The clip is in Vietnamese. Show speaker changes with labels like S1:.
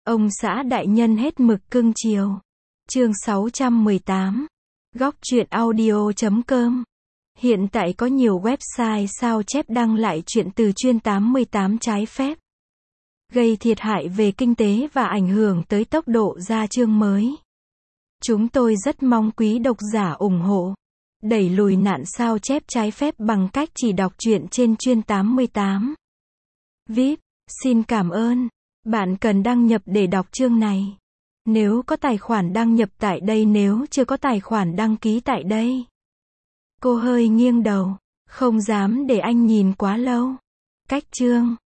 S1: Ông xã đại nhân hết mực cưng chiều. Chương 618. Góc truyện audio.com. Hiện tại có nhiều website sao chép đăng lại truyện từ chuyên 88 trái phép, gây thiệt hại về kinh tế và ảnh hưởng tới tốc độ ra chương mới. Chúng tôi rất mong quý độc giả ủng hộ, đẩy lùi nạn sao chép trái phép bằng cách chỉ đọc truyện trên chuyên 88. VIP, xin cảm ơn. Bạn cần đăng nhập để đọc chương này. Nếu có tài khoản đăng nhập tại đây, nếu chưa có tài khoản đăng ký tại đây. Cô hơi nghiêng đầu, không dám để anh nhìn quá lâu. Cách chương.